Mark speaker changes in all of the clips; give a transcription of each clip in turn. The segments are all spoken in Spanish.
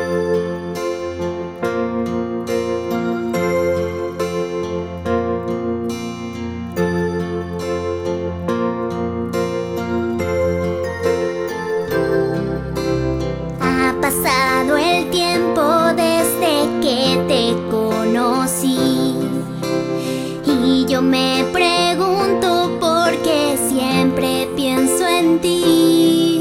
Speaker 1: Ha pasado el tiempo desde que te conocí y yo me pregunto por qué siempre pienso en ti.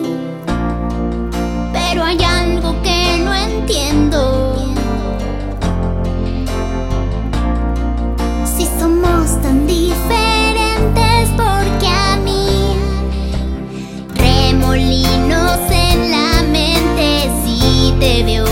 Speaker 1: Pero hay algo que no entiendo. Si somos tan diferentes, porque a mí remolinos en la mente si te veo